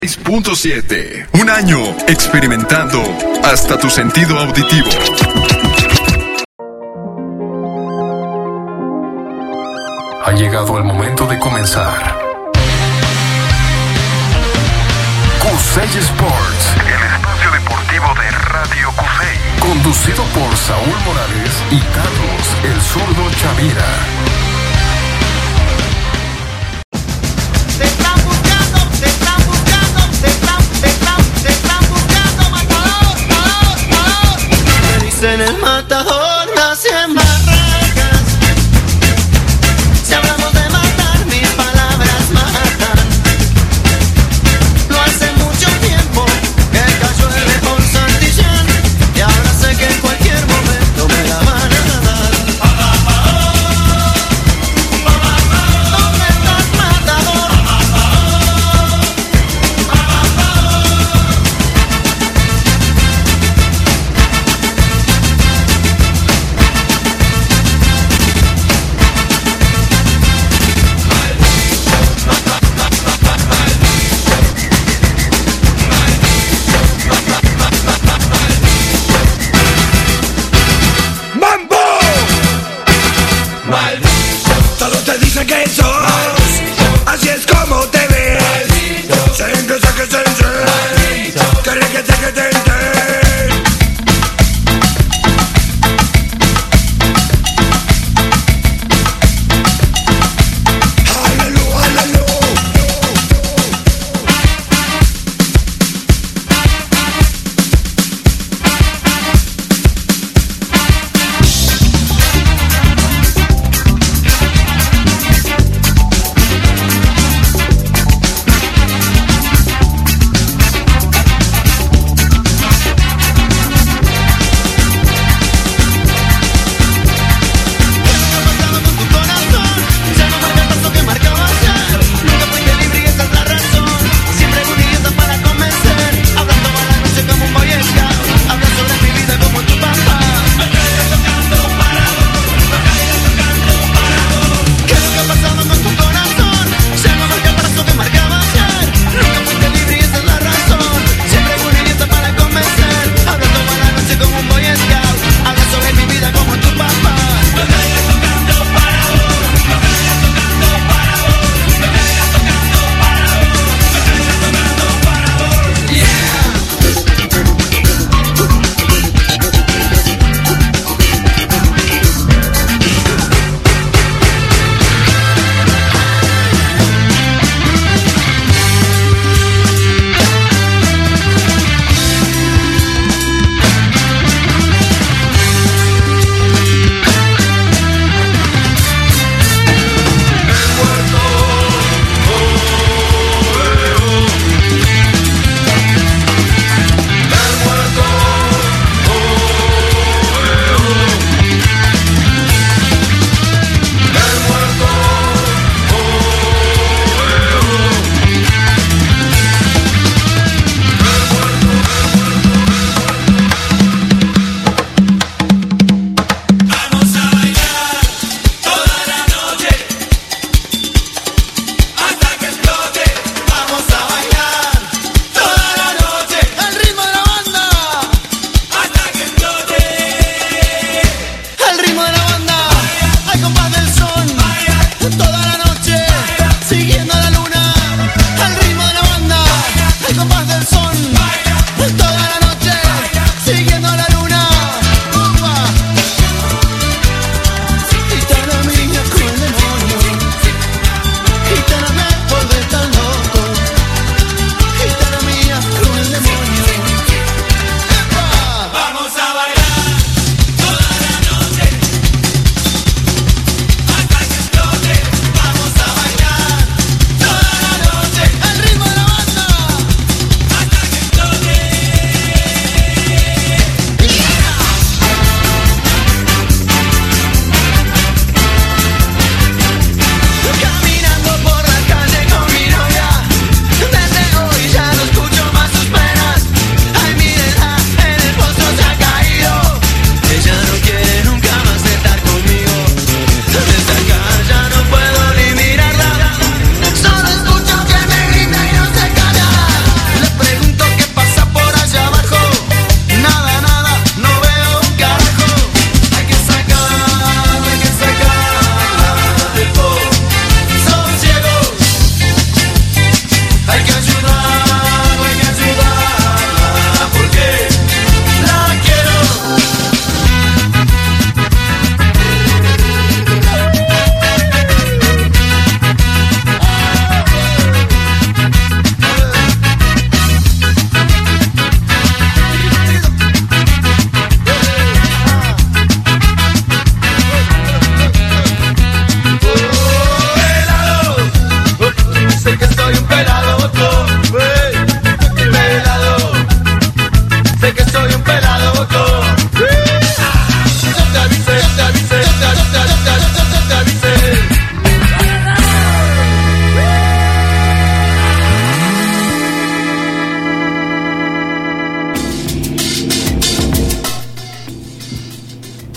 6.7. Un año experimentando hasta tu sentido auditivo. Ha llegado el momento de comenzar. Cusey Sports, el espacio deportivo de Radio Cusey. Conducido por Saúl Morales y Carlos el Zurdo Chavira. En el matador nacen barracas. Si hablamos de matar, mis palabras matan. No hace mucho tiempo que cayó el mejor Santillán, y ahora sé que en cualquier momento me la van a dar. ¿Dónde estás, matador?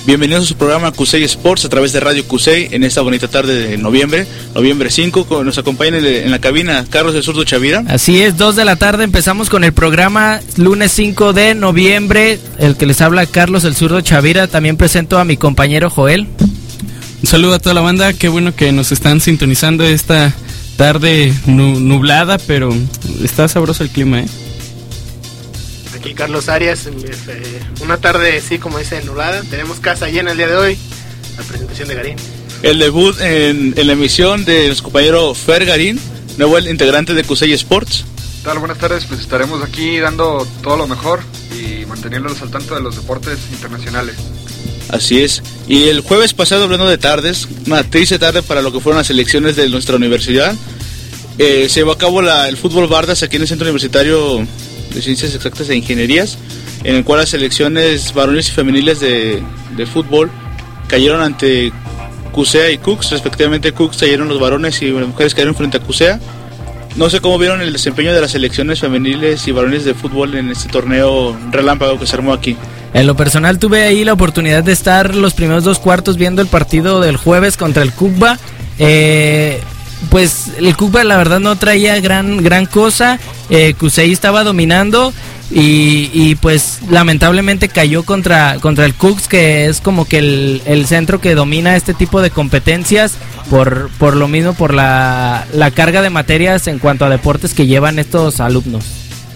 Bienvenidos a su programa Cusey Sports a través de Radio Cusey en esta bonita tarde de noviembre 5. Nos acompaña en la cabina Carlos El Zurdo Chavira. Así es, 2 de la tarde empezamos con el programa, lunes 5 de noviembre. El que les habla Carlos El Zurdo Chavira. También presento a mi compañero Joel. Un saludo a toda la banda, qué bueno que nos están sintonizando esta tarde nublada, pero está sabroso el clima, Aquí Carlos Arias, una tarde, sí, como dice, nublada. Tenemos casa llena el día de hoy, la presentación de Garín. El debut en la emisión de nuestro compañero Fer Garín, nuevo integrante de Cusey Sports. ¿Qué tal? Buenas tardes, pues estaremos aquí dando todo lo mejor y manteniéndolos al tanto de los deportes internacionales. Así es, y el jueves pasado, hablando de tardes, una triste tarde para lo que fueron las elecciones de nuestra universidad, se llevó a cabo el fútbol Bardas aquí en el Centro Universitario de Ciencias Exactas e Ingenierías, en el cual las selecciones varoniles y femeniles de fútbol cayeron ante CUSEA y CUCS, respectivamente. CUCS cayeron los varones y las mujeres cayeron frente a CUSEA. No sé cómo vieron el desempeño de las selecciones femeniles y varones de fútbol en este torneo relámpago que se armó aquí. En lo personal tuve ahí la oportunidad de estar los primeros 2 cuartos viendo el partido del jueves contra el CUCBA. Pues el CUCBA la verdad no traía gran cosa. CUSEI estaba dominando y pues lamentablemente cayó contra el CUCS, que es como que el centro que domina este tipo de competencias por lo mismo, por la carga de materias en cuanto a deportes que llevan estos alumnos.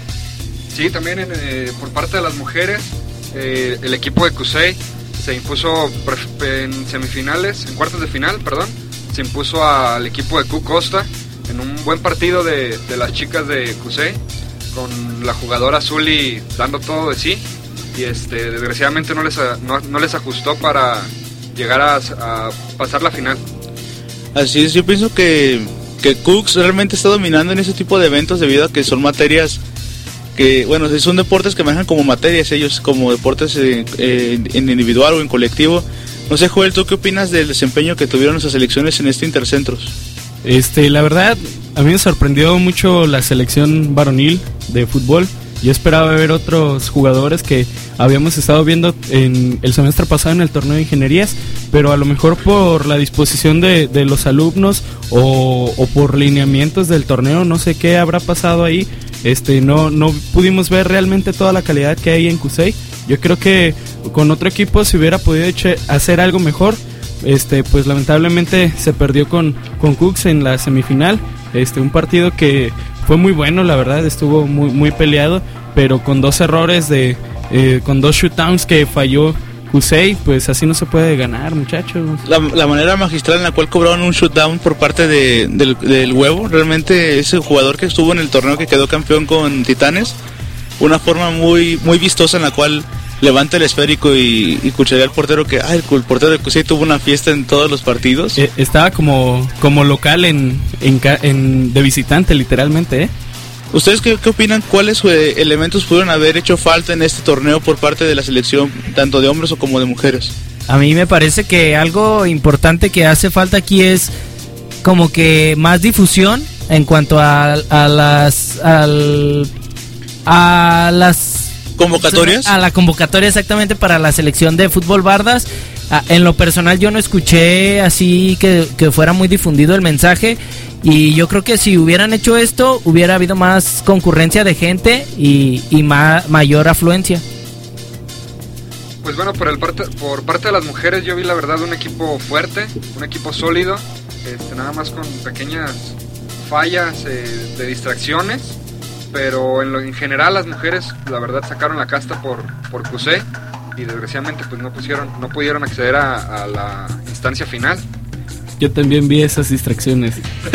Sí, también por parte de las mujeres, el equipo de CUSEI se impuso en semifinales, en cuartos de final, se impuso al equipo de CU Costa en un buen partido de las chicas de CUSEI, con la jugadora Zuli dando todo de sí, y desgraciadamente no les ajustó para llegar a pasar la final. Así es, yo pienso que CUCS realmente está dominando en ese tipo de eventos debido a que son materias que, bueno, son deportes que manejan como materias ellos, como deportes en individual o en colectivo. No sé, Joel, ¿tú qué opinas del desempeño que tuvieron nuestras selecciones en Intercentros? La verdad, a mí me sorprendió mucho la selección varonil de fútbol. Yo esperaba ver otros jugadores que habíamos estado viendo en el semestre pasado en el torneo de ingenierías, pero a lo mejor por la disposición de los alumnos o por lineamientos del torneo, no sé qué habrá pasado ahí. No pudimos ver realmente toda la calidad que hay en CUSEI. Yo creo que con otro equipo se hubiera podido hacer algo mejor. Pues lamentablemente se perdió con CUCS en la semifinal. Un partido que fue muy bueno, la verdad, estuvo muy peleado, pero con 2 errores con 2 shootdowns que falló CUSEI, pues así no se puede ganar, muchachos. La manera magistral en la cual cobraron un shutdown por parte del Huevo, realmente ese jugador que estuvo en el torneo que quedó campeón con Titanes, una forma muy vistosa en la cual levanta el esférico y cucharía al portero que el portero de CUSEI tuvo una fiesta en todos los partidos. Estaba como local de visitante, literalmente. ¿Ustedes qué opinan? ¿Cuáles elementos pudieron haber hecho falta en este torneo por parte de la selección, tanto de hombres o como de mujeres? A mí me parece que algo importante que hace falta aquí es como que más difusión en cuanto a las ¿convocatorias? A la convocatoria, exactamente, para la selección de fútbol Bardas. En lo personal yo no escuché así que fuera muy difundido el mensaje, y yo creo que si hubieran hecho esto hubiera habido más concurrencia de gente y mayor afluencia. Pues bueno, por parte de las mujeres yo vi la verdad un equipo fuerte, un equipo sólido, nada más con pequeñas fallas de distracciones, pero en general las mujeres la verdad sacaron la casta por CUSEI y desgraciadamente pues no pudieron acceder a la instancia final. Yo también vi esas distracciones.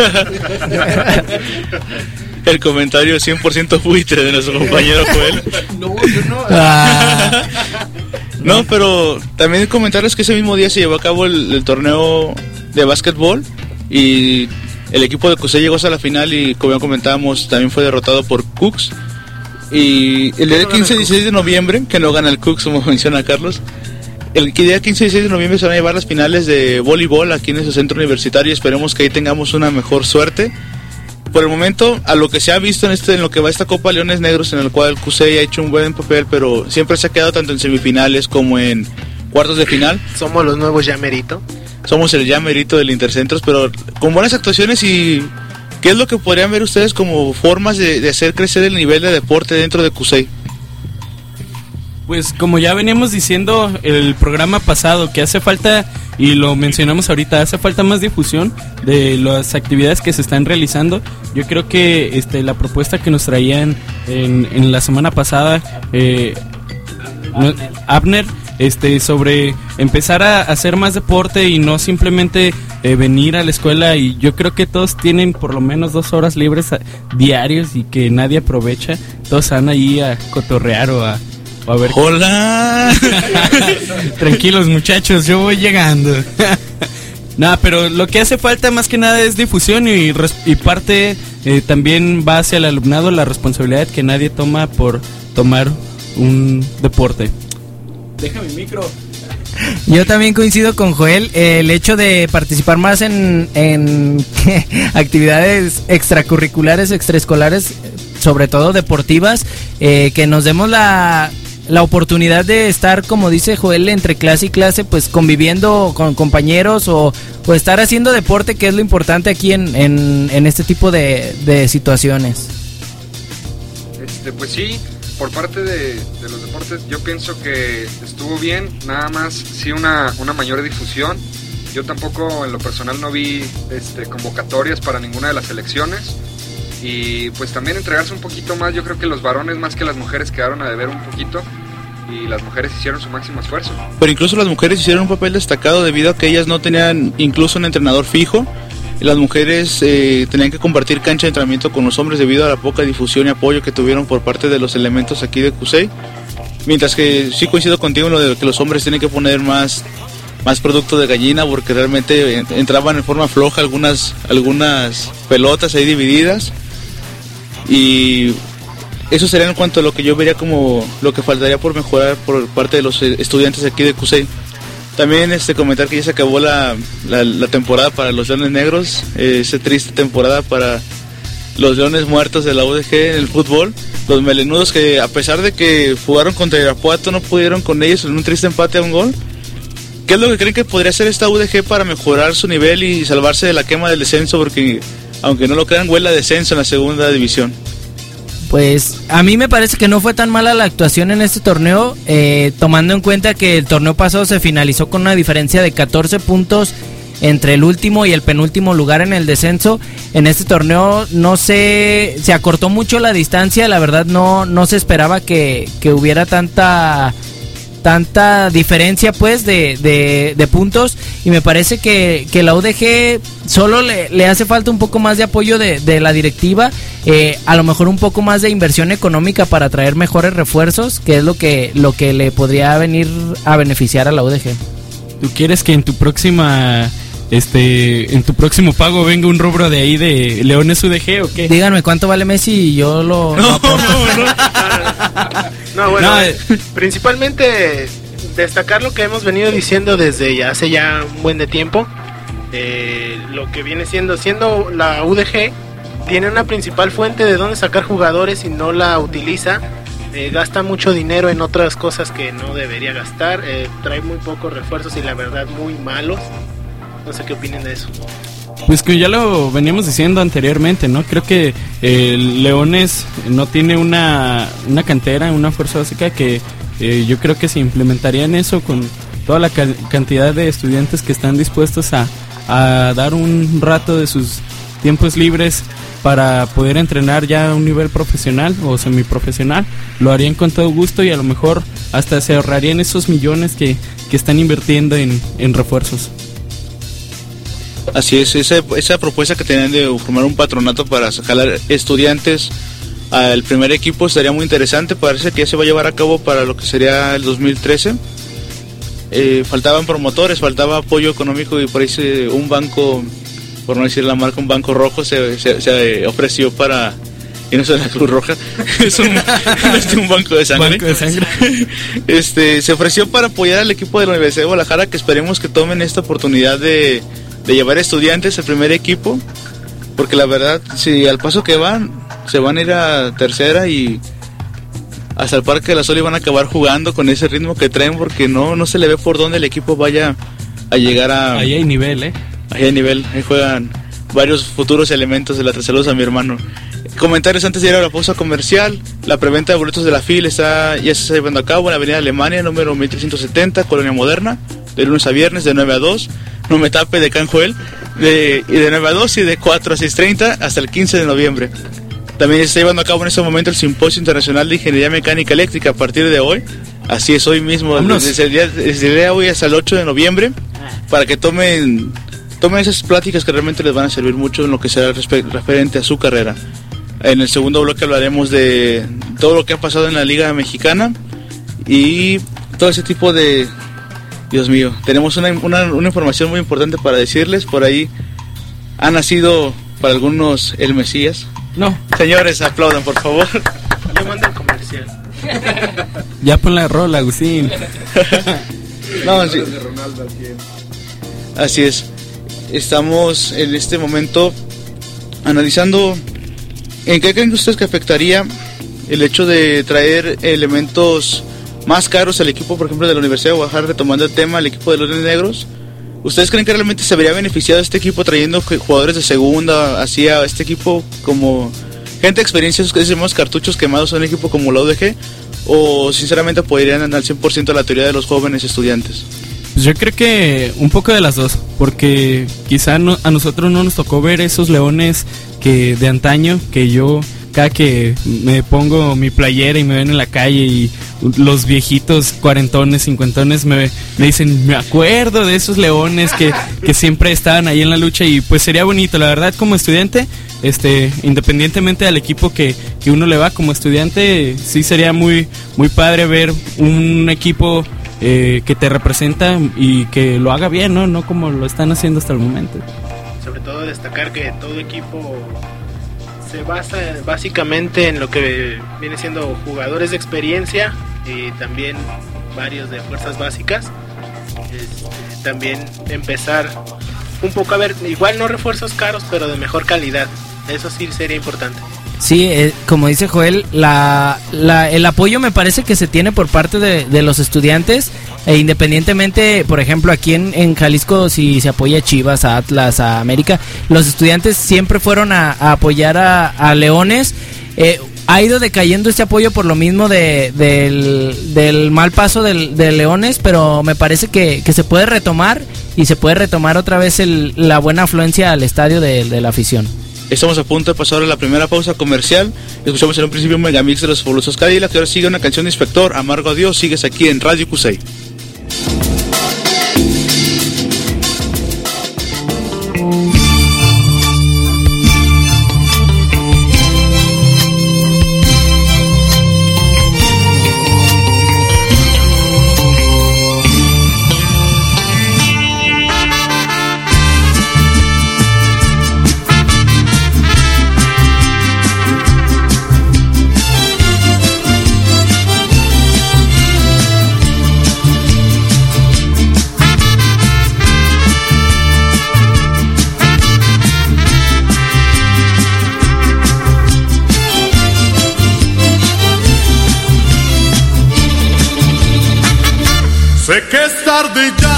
El comentario 100% buitre de nuestro compañero Joel. No, yo no. No, pero también comentarles que ese mismo día se llevó a cabo el torneo de básquetbol y el equipo de CUSEI llegó hasta la final y, como ya comentábamos, también fue derrotado por CUCS. Y el día 15 y 16 de noviembre, que no gana el CUCS, como menciona Carlos, el día 15 y 16 de noviembre se van a llevar las finales de voleibol aquí en ese centro universitario y esperemos que ahí tengamos una mejor suerte. Por el momento, a lo que se ha visto en lo que va esta Copa Leones Negros, en el cual CUSEI ha hecho un buen papel, pero siempre se ha quedado tanto en semifinales como en cuartos de final. Somos los nuevos Yamerito. Somos el ya merito del Intercentros, pero con buenas actuaciones. ¿Y qué es lo que podrían ver ustedes como formas de hacer crecer el nivel de deporte dentro de CUSEI? Pues como ya veníamos diciendo el programa pasado, que hace falta, y lo mencionamos ahorita, hace falta más difusión de las actividades que se están realizando. Yo creo que la propuesta que nos traían en la semana pasada, Abner, sobre empezar a hacer más deporte y no simplemente venir a la escuela, y yo creo que todos tienen por lo menos 2 horas libres diarios y que nadie aprovecha. Todos van ahí a cotorrear o a ver. ¡Hola! Tranquilos muchachos, yo voy llegando. Nada, pero lo que hace falta más que nada es difusión y parte también va hacia el alumnado la responsabilidad que nadie toma por tomar un deporte. Deja mi micro. Yo también coincido con Joel, el hecho de participar más en actividades extracurriculares, extraescolares, sobre todo deportivas, que nos demos la oportunidad de estar, como dice Joel, entre clase y clase, pues conviviendo con compañeros o estar haciendo deporte, que es lo importante aquí en este tipo de situaciones. Pues sí, por parte de los deportes yo pienso que estuvo bien, nada más sí una mayor difusión. Yo tampoco en lo personal no vi convocatorias para ninguna de las selecciones. Y pues también entregarse un poquito más. Yo creo que los varones más que las mujeres quedaron a deber un poquito, y las mujeres hicieron su máximo esfuerzo. Pero incluso las mujeres hicieron un papel destacado debido a que ellas no tenían incluso un entrenador fijo. Las mujeres tenían que compartir cancha de entrenamiento con los hombres debido a la poca difusión y apoyo que tuvieron por parte de los elementos aquí de CUSEI. Mientras que sí coincido contigo en lo de que los hombres tienen que poner más producto de gallina, porque realmente entraban en forma floja algunas pelotas ahí divididas. Y eso sería en cuanto a lo que yo vería como lo que faltaría por mejorar por parte de los estudiantes aquí de CUSEI. También comentar que ya se acabó la temporada para los Leones Negros, esa triste temporada para los Leones Muertos de la UDG en el fútbol. Los melenudos que, a pesar de que jugaron contra Irapuato, no pudieron con ellos en un triste empate a un gol. ¿Qué es lo que creen que podría hacer esta UDG para mejorar su nivel y salvarse de la quema del descenso? Porque, aunque no lo crean, huele a descenso en la segunda división. Pues a mí me parece que no fue tan mala la actuación en este torneo, tomando en cuenta que el torneo pasado se finalizó con una diferencia de 14 puntos entre el último y el penúltimo lugar en el descenso. En este torneo se acortó mucho la distancia, la verdad no se esperaba que hubiera tanta diferencia pues de puntos, y me parece que la UDG solo le hace falta un poco más de apoyo de la directiva, a lo mejor un poco más de inversión económica para traer mejores refuerzos, que es lo que le podría venir a beneficiar a la UDG. ¿Tú quieres que en tu próxima en tu próximo pago venga un rubro de ahí de Leones UDG o qué? Díganme cuánto vale Messi y yo lo aporto. No, bueno, principalmente destacar lo que hemos venido diciendo desde hace ya un buen de tiempo. Lo que viene siendo la UDG tiene una principal fuente de dónde sacar jugadores y no la utiliza. Gasta mucho dinero en otras cosas que no debería gastar. Trae muy pocos refuerzos y la verdad muy malos. No sé qué opinen de eso. Pues que ya lo veníamos diciendo anteriormente, ¿no? Creo que Leones no tiene una cantera, una fuerza básica que yo creo que se implementaría en eso con toda la cantidad de estudiantes que están dispuestos a dar un rato de sus tiempos libres para poder entrenar ya a un nivel profesional o semiprofesional. Lo harían con todo gusto y a lo mejor hasta se ahorrarían esos millones que están invirtiendo en refuerzos. Así es, esa propuesta que tenían de formar un patronato para jalar estudiantes al primer equipo estaría muy interesante. Parece que ya se va a llevar a cabo para lo que sería el 2013. Faltaban promotores, faltaba apoyo económico, y por ahí un banco, por no decir la marca, un banco rojo se ofreció para... Y no es la Cruz Roja, es un banco de sangre. Banco de sangre. Se ofreció para apoyar al equipo de la Universidad de Guadalajara, que esperemos que tomen esta oportunidad de llevar estudiantes al primer equipo, porque la verdad, si al paso que van, se van a ir a tercera, y hasta el Parque de la Sol y van a acabar jugando con ese ritmo que traen, porque no se le ve por dónde el equipo vaya a llegar a... Ahí hay nivel, Ahí hay nivel, ahí juegan varios futuros elementos de la tercera. Saludos a mi hermano. Comentarios antes de ir a la pausa comercial. La preventa de boletos de la FIL ya se está llevando a cabo en la Avenida Alemania, número 1370, Colonia Moderna, de lunes a viernes de 9 a 2. No me tape de Canjuel, y de 9 a 2 y de 4 a 6:30 hasta el 15 de noviembre. También se está llevando a cabo en este momento el Simposio Internacional de Ingeniería Mecánica Eléctrica a partir de hoy. Así es, hoy mismo, desde el día de hoy hasta el 8 de noviembre, para que tomen esas pláticas que realmente les van a servir mucho en lo que será referente a su carrera. En el segundo bloque hablaremos de todo lo que ha pasado en la Liga Mexicana y todo ese tipo de... Dios mío, tenemos una información muy importante para decirles. Por ahí ha nacido para algunos el Mesías. No. Señores, aplaudan, por favor. Yo mando el comercial. Ya pon la rola, Agustín. No, sí. Así es. Estamos en este momento analizando en qué creen ustedes que afectaría el hecho de traer elementos más caros al equipo, por ejemplo, de la Universidad de Guadalajara, retomando el tema, el equipo de los Negros. ¿Ustedes creen que realmente se vería beneficiado este equipo trayendo jugadores de segunda hacia este equipo como gente de experiencia, esos que decimos cartuchos quemados a un equipo como la UDG? ¿O sinceramente apoyarían al 100% la teoría de los jóvenes estudiantes? Pues yo creo que un poco de las dos, porque quizá a nosotros no nos tocó ver esos Leones que de antaño, que yo cada que me pongo mi playera y me ven en la calle y los viejitos cuarentones, cincuentones me dicen, me acuerdo de esos Leones que siempre estaban ahí en la lucha, y pues sería bonito, la verdad, como estudiante, independientemente del equipo que uno le va como estudiante, sí sería muy, muy padre ver un equipo que te representa y que lo haga bien, no como lo están haciendo hasta el momento. Sobre todo destacar que todo equipo se basa básicamente en lo que viene siendo jugadores de experiencia y también varios de fuerzas básicas. También empezar un poco a ver, igual no refuerzos caros, pero de mejor calidad. Eso sí sería importante. Sí, como dice Joel, el apoyo me parece que se tiene por parte de los estudiantes, independientemente, por ejemplo, aquí en Jalisco, si se apoya a Chivas, a Atlas, a América, los estudiantes siempre fueron a apoyar a Leones. Ha ido decayendo este apoyo por lo mismo del mal paso de Leones, pero me parece que se puede retomar, y se puede retomar otra vez la buena afluencia al estadio de la afición. Estamos a punto de pasar a la primera pausa comercial. Escuchamos en un principio un megamix de los fabulosos Cadillacs, que ahora sigue una canción de Inspector, Amargo Adiós. Sigues aquí en Radio Cusey. Sé que es tarde ya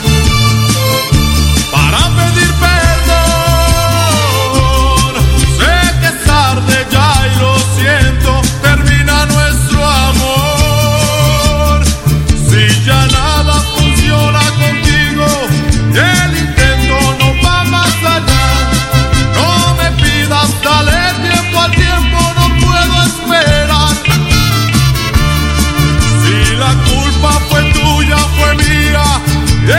para pedir perdón. Sé que es tarde ya y lo siento, termina nuestro amor. Si ya nada funciona contigo y el intento no va más allá, no me pidas, dale tiempo al tiempo, no puedo esperar. Si la culpa fue tuya, fue mía, y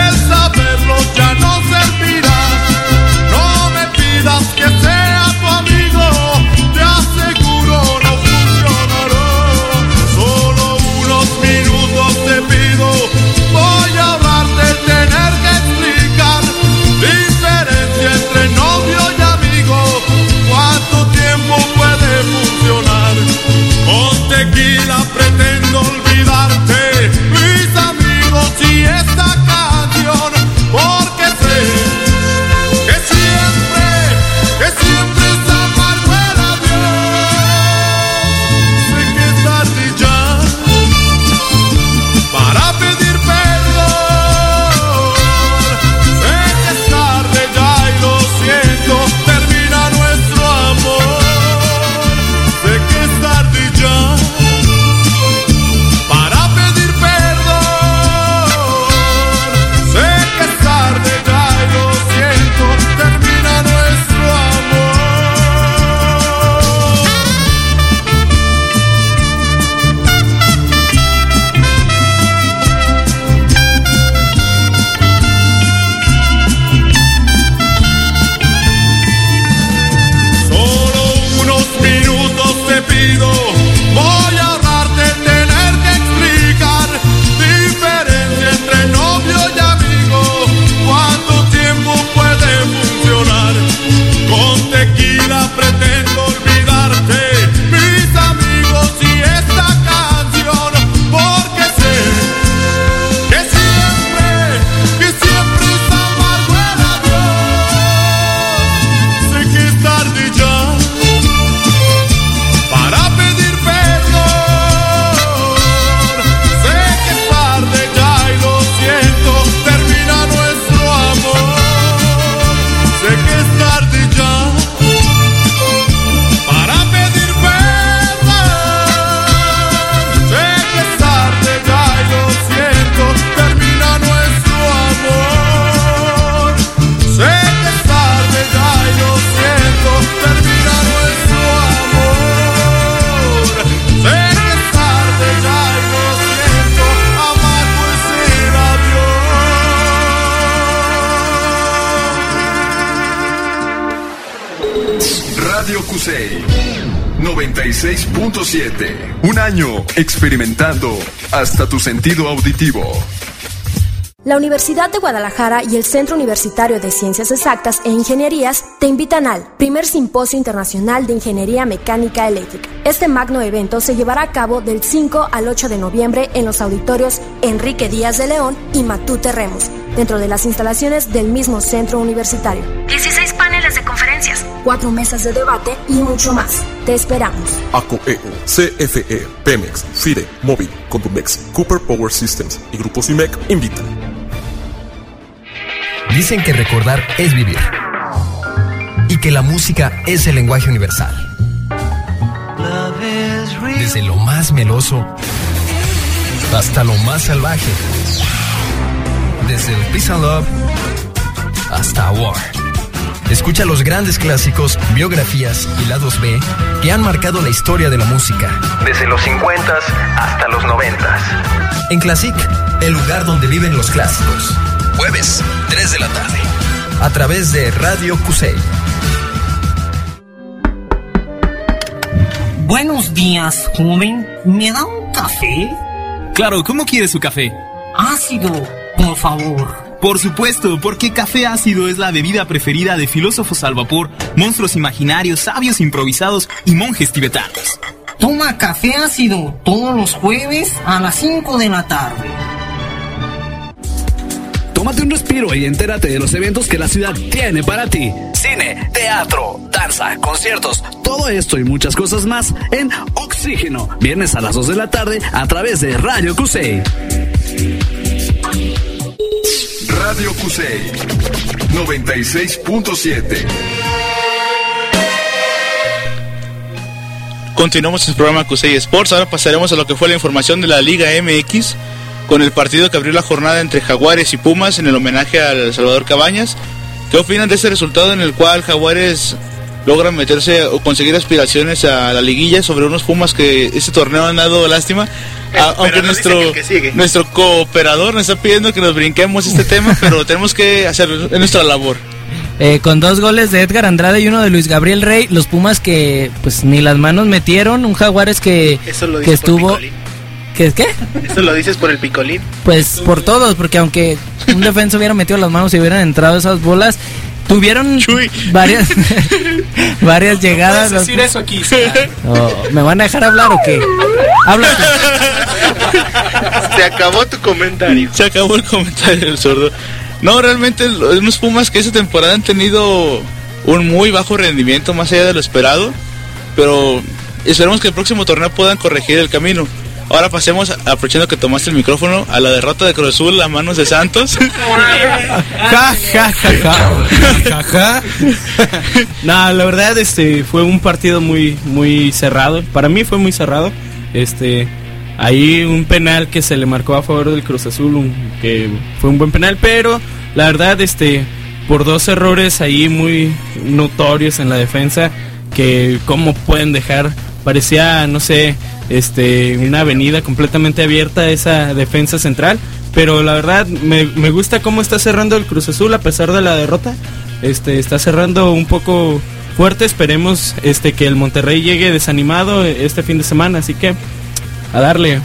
Cusey 96.7. Un año experimentando hasta tu sentido auditivo. La Universidad de Guadalajara y el Centro Universitario de Ciencias Exactas e Ingenierías te invitan al primer Simposio Internacional de Ingeniería Mecánica Eléctrica. Este magno evento se llevará a cabo del 5 al 8 de noviembre en los auditorios Enrique Díaz de León y Matute Remos, dentro de las instalaciones del mismo centro universitario. 16 paneles de conferencias, 4 mesas de debate y mucho más. Te esperamos. ACOEU, CFE, Pemex, FIDE, Móvil, Condumex, Cooper Power Systems y Grupo CIMEC invitan. Dicen que recordar es vivir y que la música es el lenguaje universal. Desde lo más meloso hasta lo más salvaje. Desde el Peace and Love hasta War. Escucha los grandes clásicos, biografías y lados B que han marcado la historia de la música. Desde los 50s hasta los 90s. En Classic, el lugar donde viven los clásicos. Jueves, 3 de la tarde. A través de Radio Cusey. Buenos días, joven. ¿Me da un café? Claro, ¿cómo quiere su café? Ácido, por favor. Por supuesto, porque café ácido es la bebida preferida de filósofos al vapor, monstruos imaginarios, sabios improvisados y monjes tibetanos. Toma café ácido todos los jueves a las 5 de la tarde. Tómate un respiro y entérate de los eventos que la ciudad tiene para ti. Cine, teatro, danza, conciertos, todo esto y muchas cosas más en Oxígeno. Viernes a las 2 de la tarde a través de Radio Cusey. Radio Cusey 96.7. Continuamos el programa Cusey Sports. Ahora pasaremos a lo que fue la información de la Liga MX, con el partido que abrió la jornada entre Jaguares y Pumas en el homenaje al Salvador Cabañas. ¿Qué opinan de este resultado en el cual Jaguares logra meterse o conseguir aspiraciones a la liguilla sobre unos Pumas que este torneo han dado lástima? Aunque nuestro cooperador nos está pidiendo que nos brinquemos este tema, pero tenemos que hacer nuestra labor. Con 2 goles de Edgar Andrade y uno de Luis Gabriel Rey, los Pumas que pues ni las manos metieron, un Jaguares que estuvo... ¿Qué? ¿Eso lo dices por el picolín? Pues por todos, porque aunque un defensa hubiera metido las manos y hubieran entrado esas bolas, tuvieron varias llegadas. ¿Puedes decir eso aquí? ¿Me van a dejar hablar o qué? Habla. Se acabó tu comentario. Se acabó el comentario del sordo. No, realmente unos Pumas que esta temporada han tenido un muy bajo rendimiento, más allá de lo esperado, pero esperemos que el próximo torneo puedan corregir el camino. Ahora pasemos, aprovechando que tomaste el micrófono, a la derrota de Cruz Azul a manos de Santos. No, la verdad fue un partido muy cerrado. Para mí fue muy cerrado. Ahí un penal que se le marcó a favor del Cruz Azul, que fue un buen penal, pero la verdad por 2 errores ahí muy notorios en la defensa, que cómo pueden dejar, parecía, no sé, una avenida completamente abierta esa defensa central, pero la verdad me gusta cómo está cerrando el Cruz Azul a pesar de la derrota. Está cerrando un poco fuerte. Esperemos que el Monterrey llegue desanimado este fin de semana, así que a darle.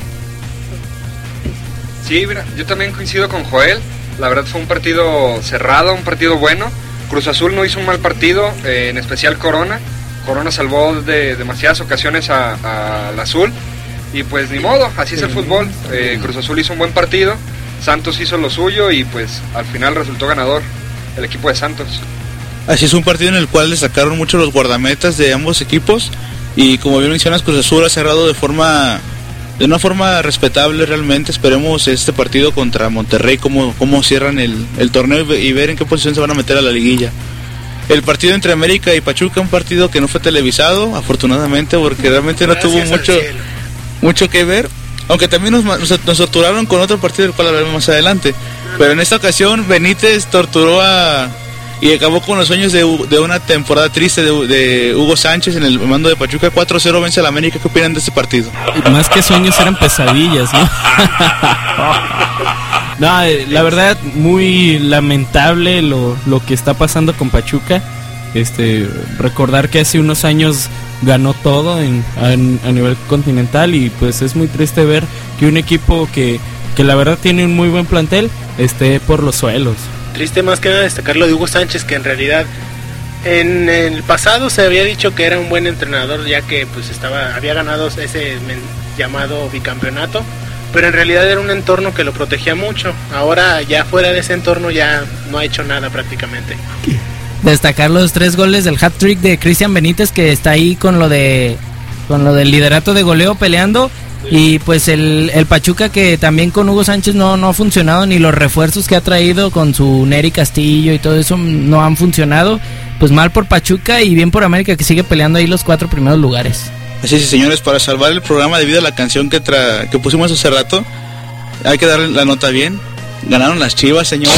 Sí, mira, yo también coincido con Joel. La verdad fue un partido cerrado, un partido bueno. Cruz Azul no hizo un mal partido, en especial Corona salvó de demasiadas ocasiones al Azul, y pues ni modo, así es el fútbol. Cruz Azul hizo un buen partido, Santos hizo lo suyo y pues al final resultó ganador el equipo de Santos. Así es, un partido en el cual destacaron mucho los guardametas de ambos equipos, y como bien mencionas, Cruz Azul ha cerrado de una forma respetable realmente. Esperemos este partido contra Monterrey cómo cierran el torneo y ver en qué posición se van a meter a la liguilla. El partido entre América y Pachuca, un partido que no fue televisado, afortunadamente, porque realmente no tuvo mucho que ver, aunque también nos torturaron con otro partido del cual hablaremos más adelante. Pero en esta ocasión Benítez torturó y acabó con los sueños de una temporada triste de Hugo Sánchez en el mando de Pachuca. 4-0 vence a la América. ¿Qué opinan de este partido? Más que sueños, eran pesadillas, ¿no? No, la verdad, muy lamentable lo que está pasando con Pachuca. recordar que hace unos años ganó todo a nivel continental, y pues es muy triste ver que un equipo que la verdad tiene un muy buen plantel esté por los suelos. Triste más que nada destacar lo de Hugo Sánchez, que en realidad en el pasado se había dicho que era un buen entrenador, ya que pues había ganado ese llamado bicampeonato, pero en realidad era un entorno que lo protegía mucho. Ahora ya fuera de ese entorno ya no ha hecho nada prácticamente. Destacar los 3 goles del hat-trick de Cristian Benítez, que está ahí con lo del liderato de goleo peleando. Y pues el Pachuca, que también con Hugo Sánchez no ha funcionado, ni los refuerzos que ha traído con su Neri Castillo y todo eso no han funcionado. Pues mal por Pachuca y bien por América, que sigue peleando ahí los 4 primeros lugares. Así es, señores, para salvar el programa debido a la canción que pusimos hace rato, hay que darle la nota bien. Ganaron las Chivas, señores.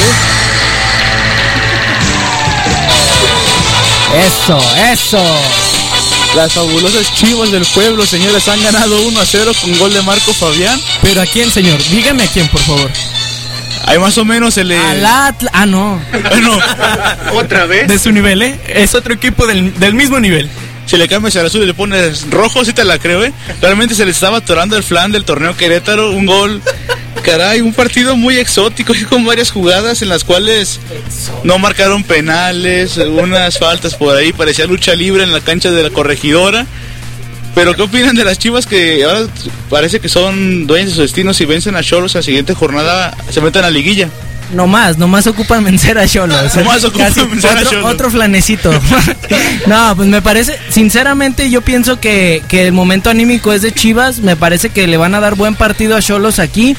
Eso. Las fabulosas Chivas del pueblo, señores, han ganado 1-0 con gol de Marco Fabián. ¿Pero a quién, señor? Dígame a quién, por favor. Ahí más o menos se le... Al Atlas... Ah, no. Bueno, ¿otra vez? De su nivel, ¿eh? Es otro equipo del mismo nivel. Si le cambias al azul y le pones rojo, sí te la creo, ¿eh? Realmente se le estaba atorando el flan del torneo Querétaro, un gol... Caray, un partido muy exótico, con varias jugadas en las cuales no marcaron penales, unas faltas por ahí, parecía lucha libre en la cancha de la Corregidora. Pero ¿qué opinan de las Chivas, que ahora parece que son dueños de su destino? Si vencen a Xolos, la siguiente jornada se meten a liguilla. Nomás ocupan vencer a Xolos. Nomás ocupan vencer a Xolos. Otro flanecito. No, pues me parece, sinceramente yo pienso que el momento anímico es de Chivas. Me parece que le van a dar buen partido a Xolos aquí.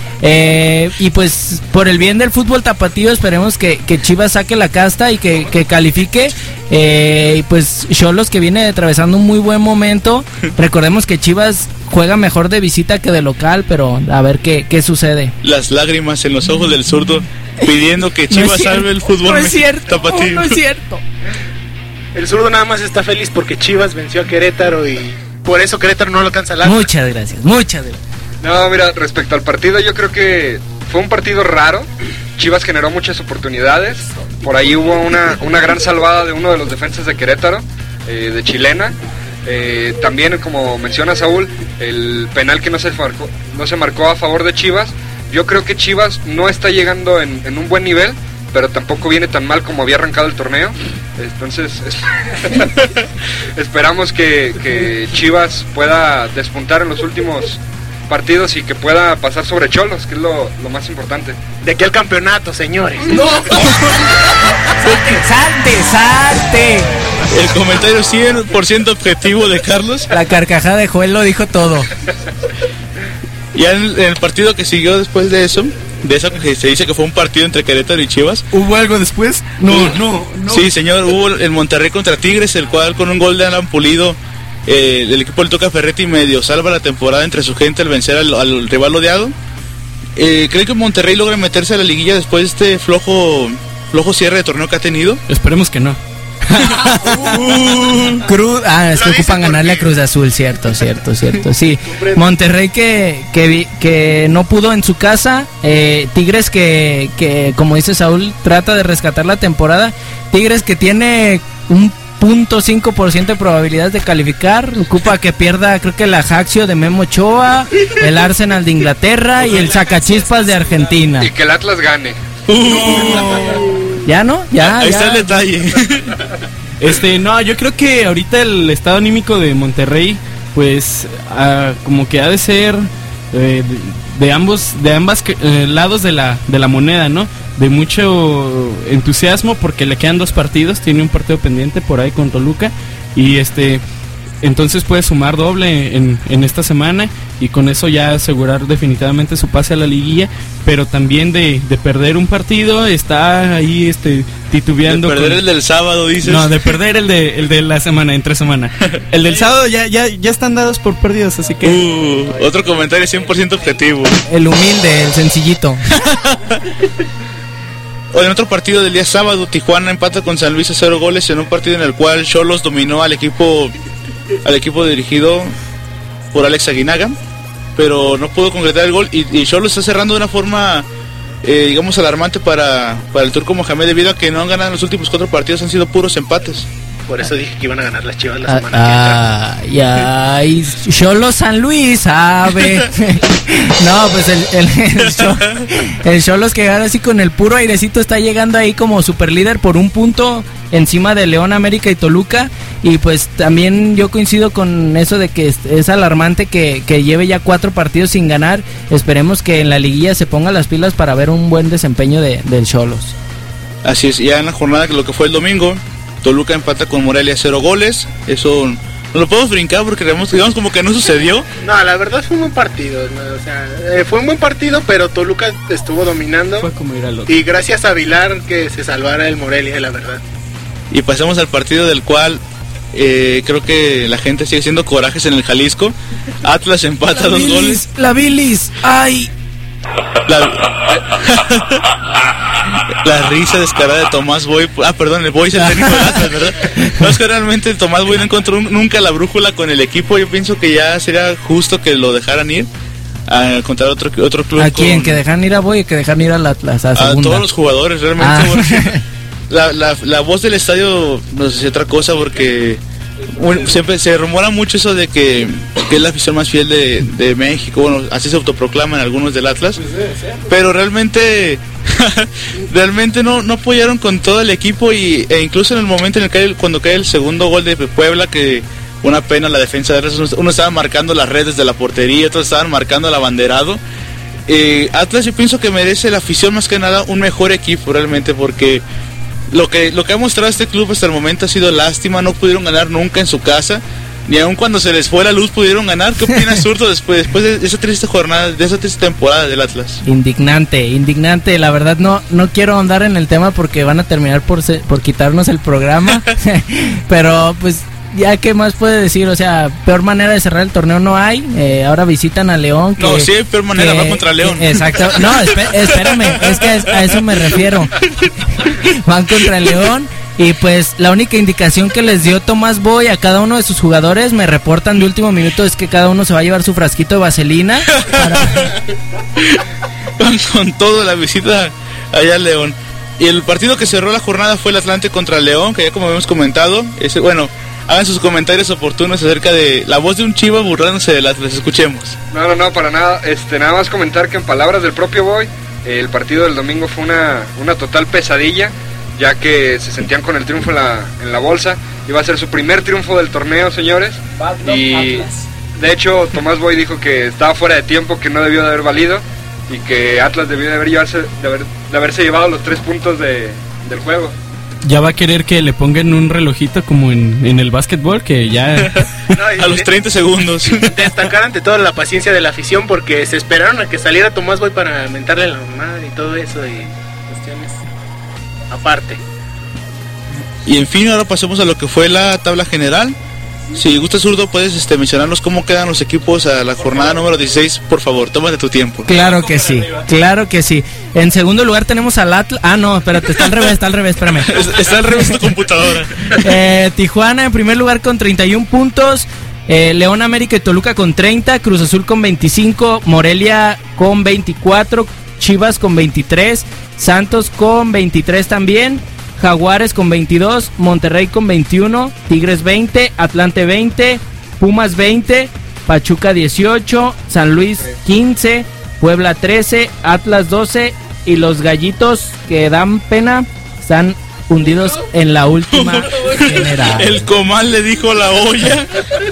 Y pues por el bien del fútbol tapatío esperemos que Chivas saque la casta y que califique. Y pues Xolos, que viene atravesando un muy buen momento. Recordemos que Chivas juega mejor de visita que de local, pero a ver qué sucede. Las lágrimas en los ojos del zurdo pidiendo que Chivas salve el fútbol tapatío. No es cierto. El zurdo nada más está feliz porque Chivas venció a Querétaro y por eso Querétaro no lo alcanza la... Muchas gracias. No, mira, respecto al partido, yo creo que fue un partido raro. Chivas generó muchas oportunidades. Por ahí hubo una gran salvada de uno de los defensas de Querétaro, de Chilena. También, como menciona Saúl, el penal que no se marcó a favor de Chivas. Yo creo que Chivas no está llegando en un buen nivel, pero tampoco viene tan mal como había arrancado el torneo. Entonces esperamos que Chivas pueda despuntar en los últimos partidos y que pueda pasar sobre Xolos, que es lo más importante. De aquí al campeonato, señores. ¡No! ¡Salte! El comentario 100% objetivo de Carlos. La carcajada de Joel lo dijo todo. Ya en el partido que siguió después de eso que se dice que fue un partido entre Querétaro y Chivas. ¿Hubo algo después? No. Sí, señor, hubo el Monterrey contra Tigres, el cual con un gol de Alan Pulido, el equipo del Tuca Ferretti medio salva la temporada entre su gente al vencer al rival odiado. ¿Cree que Monterrey logra meterse a la liguilla después de este flojo cierre de torneo que ha tenido? Esperemos que no. Es que ocupan ganarle a Cruz Azul, cierto. Sí, Monterrey que no pudo en su casa. Tigres que como dice Saúl, trata de rescatar la temporada. Tigres que tiene un 0.5% de probabilidades de calificar. Ocupa que pierda, creo que el Ajaxio de Memo Ochoa, el Arsenal de Inglaterra y el Sacachispas de Argentina. Y que el Atlas gane. ¿Ya no? Ahí está el detalle. No, yo creo que ahorita el estado anímico de Monterrey, pues, como que ha de ser de ambos lados de la moneda, ¿no? De mucho entusiasmo porque le quedan 2 partidos, tiene un partido pendiente por ahí con Toluca y entonces puede sumar doble en esta semana y con eso ya asegurar definitivamente su pase a la liguilla, pero también de perder un partido está ahí titubeando. De perder el del sábado, dices. No, de perder el de la semana, entre semana. El del sábado ya están dados por perdidos, así que... Otro comentario 100% objetivo. El humilde, el sencillito. En otro partido del día sábado, Tijuana empata con San Luis a 0 goles en un partido en el cual Xolos dominó al equipo dirigido por Alex Aguinaga, pero no pudo concretar el gol y Xolos está cerrando de una forma digamos, alarmante para el Turco Mohamed, debido a que no han ganado en los últimos 4 partidos, han sido puros empates. Por eso dije que iban a ganar las Chivas la semana que entra. Y Xolo San Luis, sabe. No, pues el Xolos que ahora sí con el puro airecito está llegando ahí como super líder por 1 punto encima de León, América y Toluca. Y pues también yo coincido con eso de que es alarmante que lleve ya 4 partidos sin ganar. Esperemos que en la liguilla se ponga las pilas para ver un buen desempeño del Xolos. Así es, ya en la jornada, lo que fue el domingo, Toluca empata con Morelia 0 goles. Eso no lo podemos brincar porque digamos como que no sucedió. No, la verdad fue un buen partido, ¿no? O sea, fue un buen partido, pero Toluca estuvo dominando. Fue como ir al otro. Y gracias a Vilar que se salvara el Morelia, la verdad. Y pasamos al partido del cual creo que la gente sigue haciendo corajes en el Jalisco. Atlas empata 2 goles. La bilis, ay. La risa descarada de Tomás Boy. El Boy es el técnico de Atlas, ¿verdad? No, es que realmente el Tomás Boy no encontró nunca la brújula con el equipo. Yo pienso que ya sería justo que lo dejaran ir a encontrar otro club. ¿A quién? ¿Que dejan ir a Boy y que dejan ir al Atlas? A todos los jugadores, realmente. La voz del estadio nos dice otra cosa, porque siempre se rumora mucho eso de que es la afición más fiel de México. Bueno, así se autoproclaman algunos del Atlas, pero realmente no apoyaron con todo el equipo, e incluso en el momento en el que cuando cae el segundo gol de Puebla, que una pena la defensa de Atlas, uno estaba marcando las redes de la portería, otros estaban marcando el abanderado. Atlas, yo pienso que merece la afición más que nada un mejor equipo realmente, porque lo que ha mostrado este club hasta el momento ha sido lástima. No pudieron ganar nunca en su casa, ni aun cuando se les fue la luz pudieron ganar. ¿Qué opinas, Zurdo, después de esa triste jornada, de esa triste temporada del Atlas? Indignante, la verdad no quiero ahondar en el tema porque van a terminar por quitarnos el programa. Pero pues ya qué más puede decir, o sea, peor manera de cerrar el torneo no hay. Ahora visitan a León. No, sí hay peor manera, va contra León. Exacto, no, espérame, es que a eso me refiero. Van contra el León. Y pues la única indicación que les dio Tomás Boy a cada uno de sus jugadores, me reportan de último minuto, es que cada uno se va a llevar su frasquito de vaselina Van con todo la visita allá a León. Y el partido que cerró la jornada fue el Atlante contra León, que ya como habíamos comentado, bueno, hagan sus comentarios oportunos acerca de la voz de un chivo burlándose del Atlas. Escuchemos. No, para nada. Nada más comentar que en palabras del propio Boy, el partido del domingo fue una total pesadilla, ya que se sentían con el triunfo en la bolsa. Iba a ser su primer triunfo del torneo, señores. Y de hecho Tomás Boy dijo que estaba fuera de tiempo, que no debió de haber valido, y que Atlas debió de haberse llevado los 3 puntos del juego. Ya va a querer que le pongan un relojito como en el básquetbol, que ya a los 30 segundos. Destacar ante todo la paciencia de la afición, porque se esperaron a que saliera Tomás Boy para mentarle la madre y todo eso, y cuestiones aparte. Y en fin, ahora pasemos a lo que fue la tabla general. Si gusta, Zurdo, puedes mencionarnos cómo quedan los equipos a la jornada número 16, por favor, tómate tu tiempo. Claro que sí. En segundo lugar tenemos al Atlas. Ah, no, espérate, está al revés, espérame. Está al revés tu computadora. Tijuana en primer lugar con 31 puntos. León, América y Toluca con 30. Cruz Azul con 25. Morelia con 24. Chivas con 23. Santos con 23 también. Jaguares con 22, Monterrey con 21, Tigres 20, Atlante 20, Pumas 20, Pachuca 18, San Luis 15, Puebla 13, Atlas 12 y los Gallitos, que dan pena, están hundidos en la última general. El comal le dijo la olla.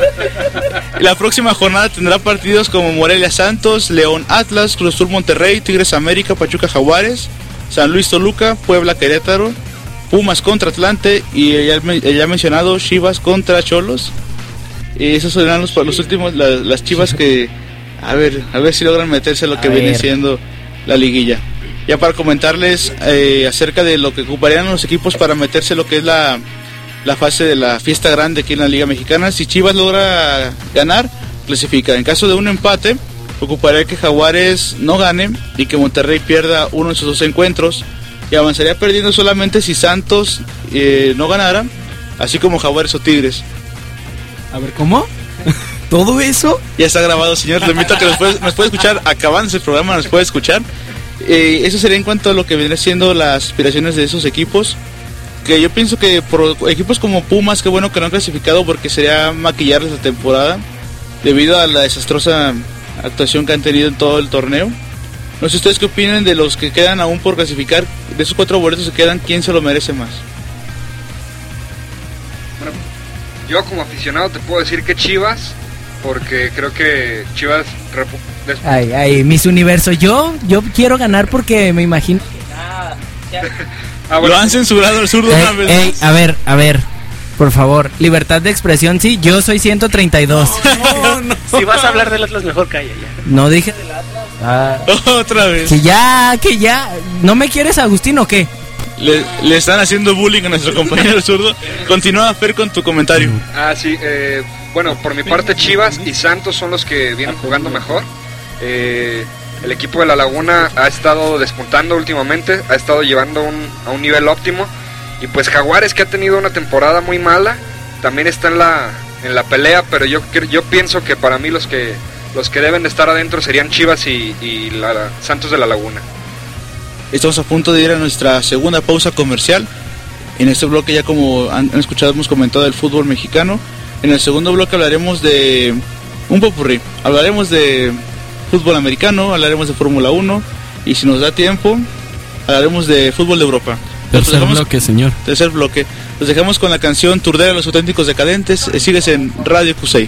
La próxima jornada tendrá partidos como Morelia Santos, León Atlas, Cruz Azul Monterrey, Tigres América, Pachuca Jaguares, San Luis Toluca, Puebla Querétaro, Pumas contra Atlante y ya mencionado Chivas contra Xolos. Esos serán los últimos, las Chivas que a ver si logran meterse a lo que viene siendo la liguilla. Ya para comentarles acerca de lo que ocuparían los equipos para meterse lo que es la fase de la fiesta grande aquí en la Liga Mexicana. Si Chivas logra ganar, clasifica. En caso de un empate, ocuparía que Jaguares no gane y que Monterrey pierda uno de sus 2 encuentros. Y avanzaría perdiendo solamente si Santos no ganara, así como Jaguares o Tigres. A ver, ¿cómo? ¿Todo eso? Ya está grabado, señor. Le invito a que nos puede escuchar acabando el programa, nos puede escuchar. Eso sería en cuanto a lo que vendría siendo las aspiraciones de esos equipos. Que yo pienso que por equipos como Pumas, qué bueno que no han clasificado, porque sería maquillarles la temporada debido a la desastrosa actuación que han tenido en todo el torneo. No sé ustedes qué opinan de los que quedan aún por clasificar. De esos 4 boletos que quedan, ¿quién se lo merece más? Bueno, yo como aficionado te puedo decir que Chivas, porque creo que Chivas... Ay, Miss Universo, yo quiero ganar porque me imagino... Bueno. Lo han censurado el zurdo una vez. A ver, por favor, libertad de expresión, sí, yo soy 132. No. Si vas a hablar del Atlas, mejor calla ya. No dije del Atlas. Otra vez. Que ya. ¿No me quieres, Agustín, o qué? Le están haciendo bullying a nuestro compañero zurdo. Continúa, Fer, con tu comentario. Sí, bueno, por mi parte Chivas y Santos son los que vienen jugando mejor. El equipo de La Laguna ha estado despuntando últimamente, ha estado llevando a un nivel óptimo. Y pues Jaguares, que ha tenido una temporada muy mala, también está en la pelea, pero yo pienso que para mí los que deben de estar adentro serían Chivas y Santos de La Laguna. Estamos a punto de ir a nuestra segunda pausa comercial. En este bloque, ya como han escuchado, hemos comentado del fútbol mexicano. En el segundo bloque hablaremos de un popurrí. Hablaremos de fútbol americano, hablaremos de Fórmula 1 y si nos da tiempo, hablaremos de fútbol de Europa. Tercer bloque, señor. Tercer bloque. Los dejamos con la canción Turdera de los Auténticos Decadentes. Sigues en Radio Cusey.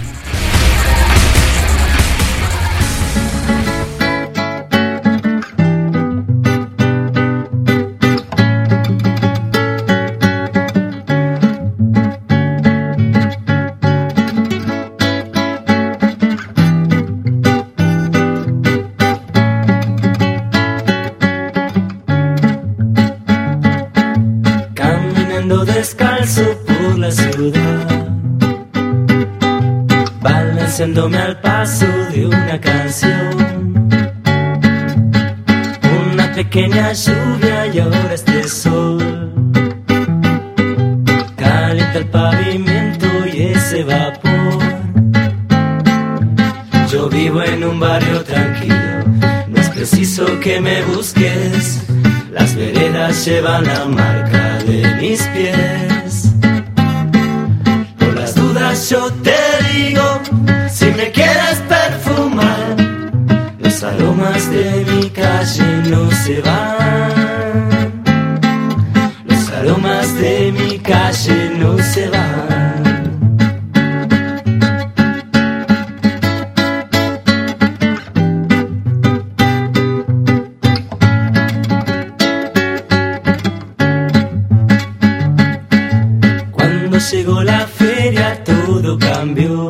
Balanceándome al paso de una canción, una pequeña lluvia y ahora este sol calienta el pavimento y ese vapor. Yo vivo en un barrio tranquilo, no es preciso que me busques, las veredas llevan la marca de mis pies. Por las dudas yo te digo, si me quieres perfumar, los aromas de mi calle no se van. Los aromas de mi calle no se van. Cuando llegó la feria todo cambió.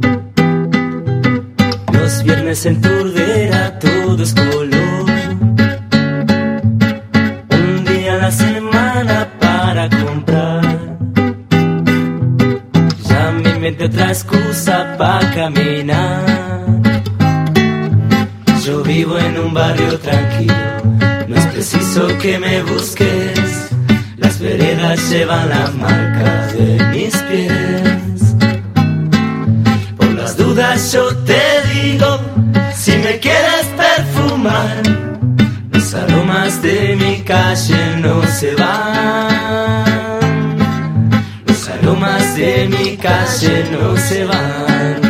Los viernes en Turdera todo es color. Un día a la semana para comprar. Ya me inventé otra excusa para caminar. Yo vivo en un barrio tranquilo, no es preciso que me busques, las veredas llevan la marca de mis pies. Por las dudas yo te digo, si me quieres perfumar, los aromas de mi calle no se van. Los aromas de mi calle no se van.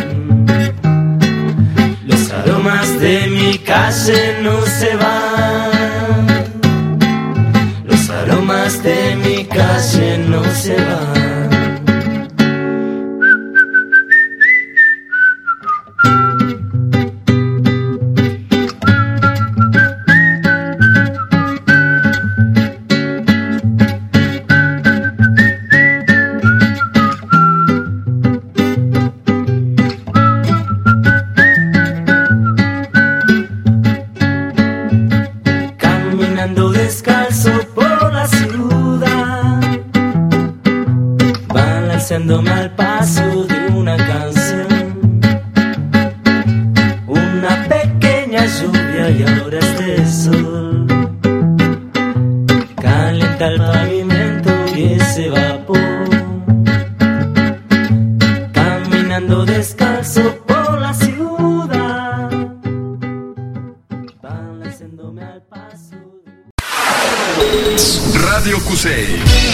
Los aromas de mi calle no se van. Los aromas de mi calle no se van. Caminando descalzo por la ciudad, balanceándome al paso de una canción, una pequeña lluvia y ahora este sol calienta el pavimento y ese vapor. Caminando descalzo por la ciudad, balanceándome al paso. Radio Cusey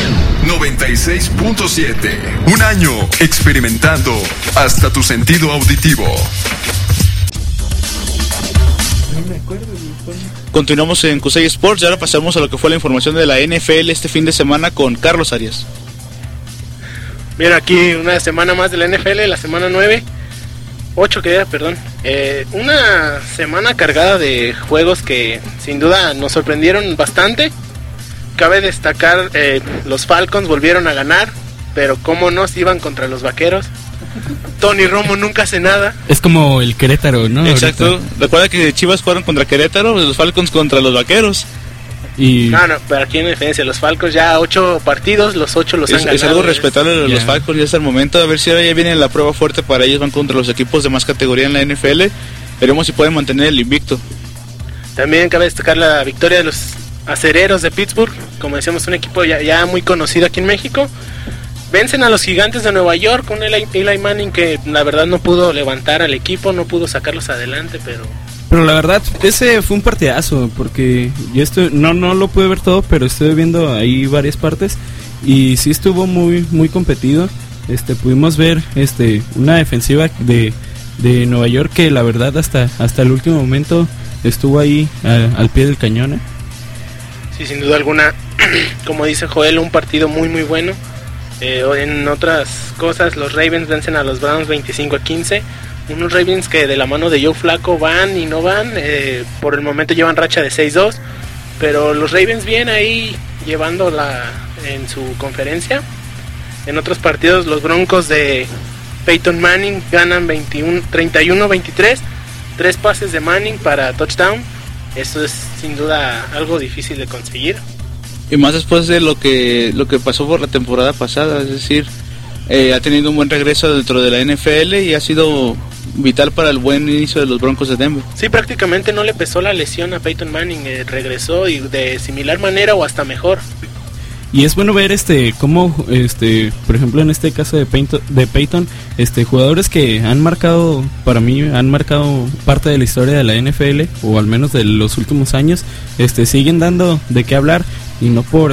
96.7. Un año experimentando hasta tu sentido auditivo. Continuamos en Cusey Sports y ahora pasamos a lo que fue la información de la NFL este fin de semana con Carlos Arias. Bien, aquí una semana más de la NFL, la semana 8 que era, perdón. Una semana cargada de juegos que sin duda nos sorprendieron bastante. Cabe destacar, los Falcons volvieron a ganar, pero cómo no, se iban contra los Vaqueros. Tony Romo nunca hace nada. Es como el Querétaro, ¿no? Exacto. Ahorita. Recuerda que Chivas jugaron contra Querétaro, los Falcons contra los Vaqueros. Y... No, pero aquí en diferencia, los Falcons ya 8 partidos, los 8 los han ganado. Es algo respetable de los Falcons ya hasta el momento. A ver si ahora ya viene la prueba fuerte para ellos. Van contra los equipos de más categoría en la NFL. Veremos si pueden mantener el invicto. También cabe destacar la victoria de los Acereros de Pittsburgh. Como decíamos, un equipo ya muy conocido aquí en México. Vencen a los Gigantes de Nueva York con Eli Manning, que la verdad no pudo levantar al equipo, no pudo sacarlos adelante, Pero la verdad, ese fue un partidazo, porque yo no lo pude ver todo, pero estuve viendo ahí varias partes y sí estuvo muy muy competido. Pudimos ver una defensiva de Nueva York que la verdad hasta el último momento estuvo ahí al pie del cañón. Sí, sin duda alguna, como dice Joel, un partido muy muy bueno. En otras cosas, los Ravens vencen a los Browns 25-15. Unos Ravens que de la mano de Joe Flacco van y no van. Por el momento llevan racha de 6-2. Pero los Ravens bien ahí llevándola en su conferencia. En otros partidos, los Broncos de Peyton Manning ganan 31-23. 3 pases de Manning para touchdown. Eso es sin duda algo difícil de conseguir. Y más después de lo que pasó por la temporada pasada, es decir, ha tenido un buen regreso dentro de la NFL y ha sido vital para el buen inicio de los Broncos de Denver. Sí, prácticamente no le pesó la lesión a Peyton Manning, regresó y de similar manera o hasta mejor. Y es bueno ver cómo por ejemplo en este caso de Peyton, jugadores que han marcado, para mí han marcado parte de la historia de la NFL o al menos de los últimos años, siguen dando de qué hablar y no por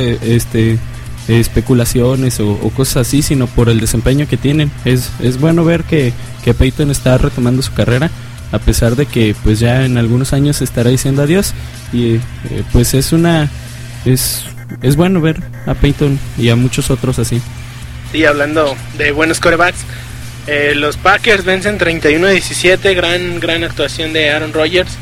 especulaciones o cosas así, sino por el desempeño que tienen. Es bueno ver que Peyton está retomando su carrera, a pesar de que pues ya en algunos años estará diciendo adiós, y pues es bueno ver a Peyton y a muchos otros así. Sí, hablando de buenos quarterbacks, los Packers vencen 31-17, gran actuación de Aaron Rodgers.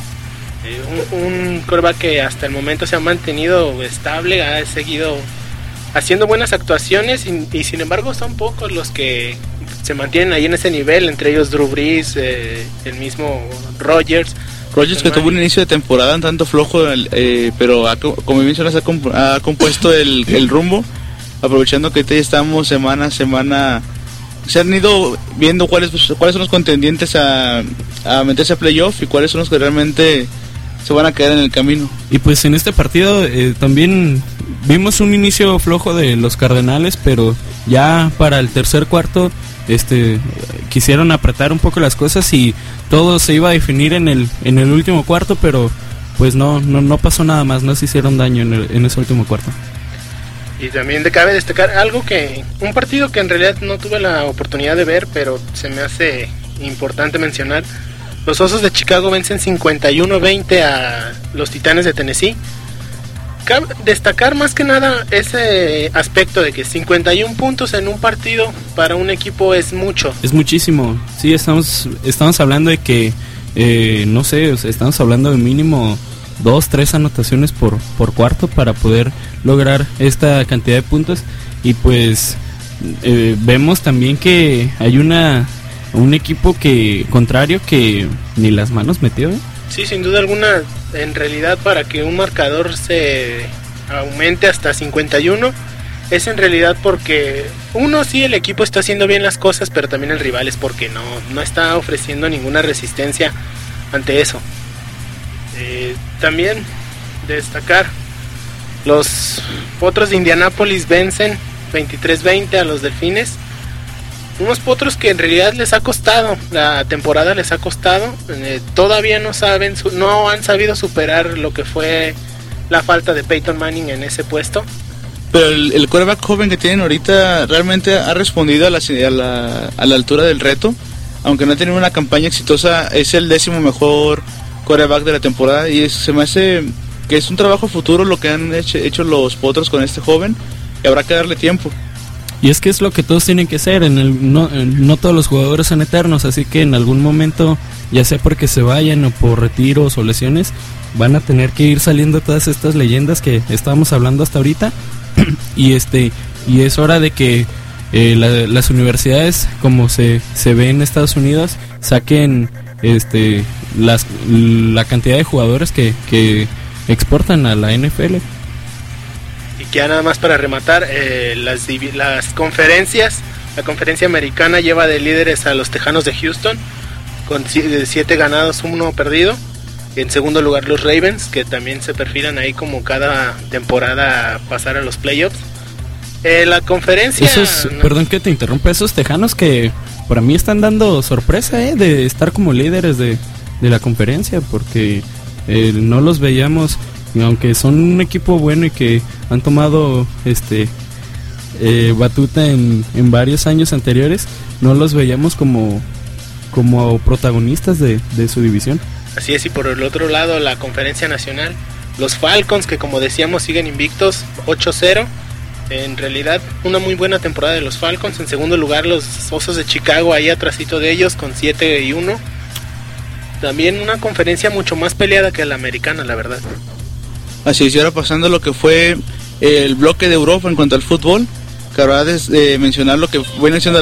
Un quarterback que hasta el momento se ha mantenido estable, ha seguido haciendo buenas actuaciones y sin embargo son pocos los que se mantienen ahí en ese nivel, entre ellos Drew Brees, el mismo Rodgers que tuvo un inicio de temporada un tanto flojo, pero como mencionas ha compuesto el rumbo, aprovechando que ya estamos semana a semana. Se han ido viendo cuáles son los contendientes a meterse a playoff y cuáles son los que realmente se van a quedar en el camino. Y pues en este partido también vimos un inicio flojo de los Cardenales, pero ya para el tercer cuarto quisieron apretar un poco las cosas y todo se iba a definir en el último cuarto, pero pues no pasó nada más, no se hicieron daño en ese último cuarto. Y también cabe destacar un partido que en realidad no tuve la oportunidad de ver, pero se me hace importante mencionar. Los Osos de Chicago vencen 51-20 a los Titanes de Tennessee. Cabe destacar más que nada ese aspecto de que 51 puntos en un partido para un equipo es mucho. Es muchísimo. Sí, estamos hablando de que, no sé, estamos hablando de mínimo 2-3 anotaciones por cuarto para poder lograr esta cantidad de puntos. Y pues vemos también que hay un equipo contrario que ni las manos metió. Sí, sin duda alguna, en realidad para que un marcador se aumente hasta 51 es en realidad porque sí, el equipo está haciendo bien las cosas, pero también el rival es porque no está ofreciendo ninguna resistencia ante eso. También destacar, los Potros de Indianápolis vencen 23-20 a los Delfines. Unos Potros que en realidad les ha costado, la temporada les ha costado, todavía no han sabido superar lo que fue la falta de Peyton Manning en ese puesto. Pero el quarterback joven que tienen ahorita realmente ha respondido a la altura del reto. Aunque no ha tenido una campaña exitosa, es el 10º mejor quarterback de la temporada. Y se me hace que es un trabajo futuro lo que han hecho los Potros con este joven. Y habrá que darle tiempo. Y es que es lo que todos tienen que hacer. No todos los jugadores son eternos. Así que en algún momento, ya sea porque se vayan o por retiros o lesiones, van a tener que ir saliendo todas estas leyendas que estábamos hablando hasta ahorita. y es hora de que las universidades, como se ve en Estados Unidos, saquen la cantidad de jugadores que exportan a la NFL. Y que ya nada más para rematar, las conferencias, la conferencia americana lleva de líderes a los Tejanos de Houston con 7 ganados, 1 perdido. En segundo lugar los Ravens, que también se perfilan ahí como cada temporada a pasar a los playoffs. La conferencia... Perdón que te interrumpa, esos Tejanos que para mí están dando sorpresa de estar como líderes de la conferencia, porque no los veíamos, aunque son un equipo bueno y que han tomado batuta en varios años anteriores, no los veíamos como protagonistas de su división. Así es, y por el otro lado la conferencia nacional, los Falcons, que como decíamos siguen invictos, 8-0, en realidad una muy buena temporada de los Falcons. En segundo lugar los Osos de Chicago ahí atrasito de ellos con 7-1, también una conferencia mucho más peleada que la americana, la verdad. Así es, y ahora pasando a lo que fue el bloque de Europa en cuanto al fútbol, que habrá de mencionar lo que viene siendo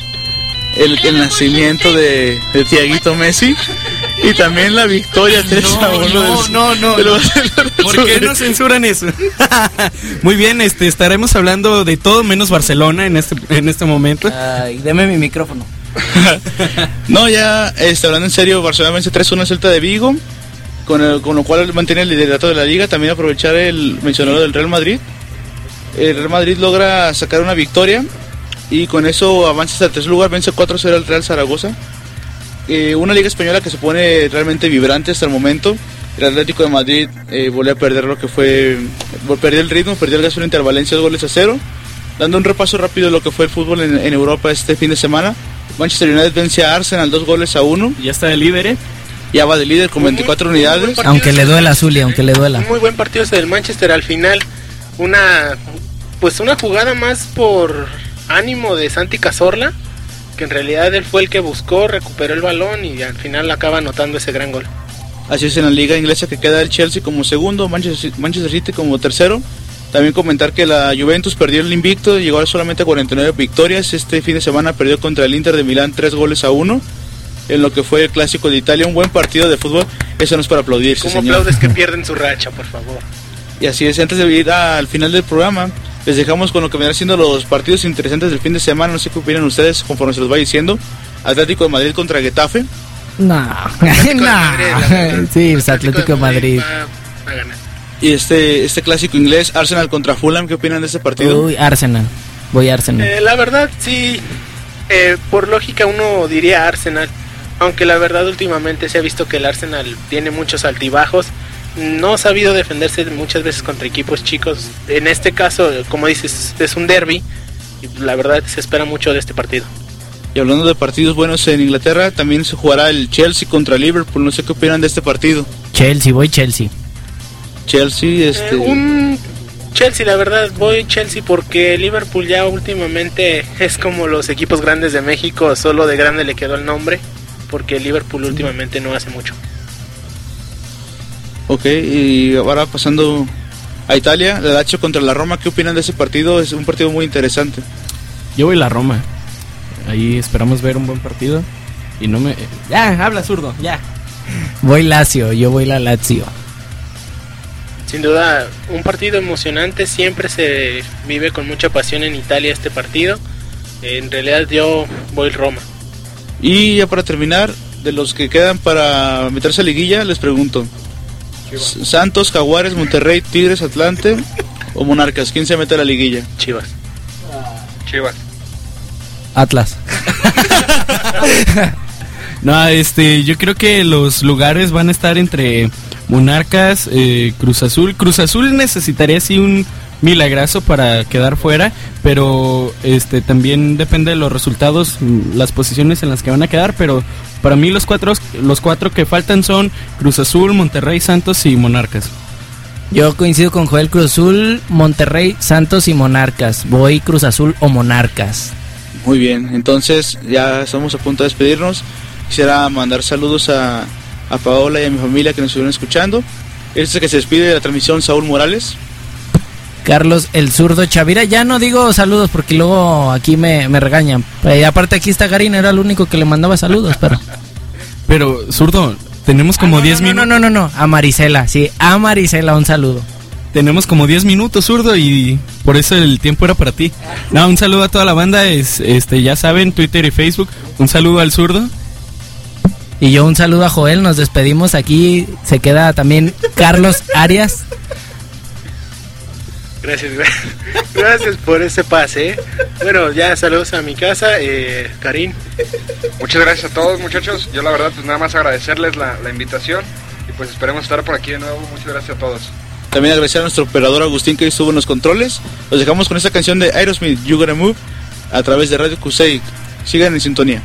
el nacimiento de Thiaguito Messi y también la victoria 3-1 no. ¿Por qué no censuran eso? Muy bien, estaremos hablando de todo menos Barcelona en este momento. Ay, deme mi micrófono. No, ya hablando en serio, Barcelona vence 3-1 al Celta de Vigo, con lo cual mantiene el liderato de la liga. También aprovechar el mencionado del Real Madrid. El Real Madrid logra sacar una victoria y con eso avanza hasta el tercer lugar, vence 4-0 al Real Zaragoza. Una liga española que se pone realmente vibrante hasta el momento. El Atlético de Madrid volvió a perder perdió el ritmo, perdió el gas frente al Valencia 2-0. Dando un repaso rápido de lo que fue el fútbol en Europa este fin de semana, Manchester United vence a Arsenal 2-1. Ya está de líder, Ya va de líder con 24 unidades. Aunque le duela, Zuli, aunque le duela. Un muy buen partido ese del Manchester al final. Una jugada más por ánimo de Santi Cazorla, que en realidad él fue el que buscó, recuperó el balón y al final acaba anotando ese gran gol. Así es, en la liga inglesa que queda el Chelsea como segundo, Manchester City como tercero. También comentar que la Juventus perdió el invicto, llegó solamente a 49 victorias. Este fin de semana perdió contra el Inter de Milán 3-1 en lo que fue el Clásico de Italia. Un buen partido de fútbol, eso no es para aplaudirse, ¿Cómo señor? aplaudes que pierden su racha, por favor? Y así es, antes de ir al final del programa, les dejamos con lo que vendrán siendo los partidos interesantes del fin de semana. No sé qué opinan ustedes conforme se los va diciendo. Atlético de Madrid contra Getafe. No. Sí, es Atlético de Madrid. Va a ganar. Y este clásico inglés, Arsenal contra Fulham, ¿qué opinan de este partido? Uy, Arsenal. Voy a Arsenal. La verdad, sí. Por lógica uno diría Arsenal. Aunque la verdad últimamente se ha visto que el Arsenal tiene muchos altibajos. No ha sabido defenderse muchas veces contra equipos chicos. En este caso, como dices, es un derbi. Y la verdad se espera mucho de este partido. Y hablando de partidos buenos en Inglaterra, también se jugará el Chelsea contra Liverpool. No sé qué opinan de este partido. Voy Chelsea. Un Chelsea, la verdad, voy Chelsea porque Liverpool ya últimamente es como los equipos grandes de México, solo de grande le quedó el nombre, porque Liverpool últimamente no hace mucho. Ok, y ahora pasando a Italia, la Lazio contra la Roma, ¿qué opinan de ese partido? Es un partido muy interesante. Yo voy la Roma. Ahí esperamos ver un buen partido. Y no me... Ya, habla zurdo, ya. Voy Lazio, yo voy la Lazio. Sin duda, un partido emocionante, siempre se vive con mucha pasión en Italia este partido. En realidad yo voy Roma. Y ya para terminar, de los que quedan para meterse a liguilla, les pregunto. Chivas. Santos, Jaguares, Monterrey, Tigres, Atlante o Monarcas, ¿quién se mete a la liguilla? Chivas. Atlas. No, yo creo que los lugares van a estar entre Monarcas, Cruz Azul. Cruz Azul necesitaría sí un milagrazo para quedar fuera, pero también depende de los resultados, las posiciones en las que van a quedar, pero para mí los cuatro que faltan son Cruz Azul, Monterrey, Santos y Monarcas. Yo coincido con Joel, Cruz Azul, Monterrey, Santos y Monarcas. Voy Cruz Azul o Monarcas. Muy bien, entonces ya estamos a punto de despedirnos. Quisiera mandar saludos a Paola y a mi familia que nos estuvieron escuchando. Este que se despide de la transmisión, Saúl Morales. Carlos el Zurdo Chavira. Ya no digo saludos porque luego aquí me regañan. Y aparte aquí está Garín, era el único que le mandaba saludos, Pero, Zurdo, tenemos como 10 minutos. No, a Marisela, sí, a Marisela un saludo. Tenemos como 10 minutos, Zurdo, y por eso el tiempo era para ti. No, un saludo a toda la banda, ya saben, Twitter y Facebook. Un saludo al Zurdo. Y yo un saludo a Joel, nos despedimos. Aquí se queda también Carlos Arias. Gracias por ese pase. Bueno, ya saludos a mi casa, Karim. Muchas gracias a todos, muchachos. Yo la verdad pues nada más agradecerles la invitación y pues esperemos estar por aquí de nuevo. Muchas gracias a todos. También agradecer a nuestro operador Agustín que estuvo en los controles. Los dejamos con esta canción de Aerosmith, You Gotta Move, a través de Radio Cusey. Sigan en sintonía.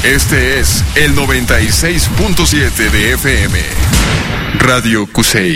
Este es el 96.7 de FM. Radio Cusey.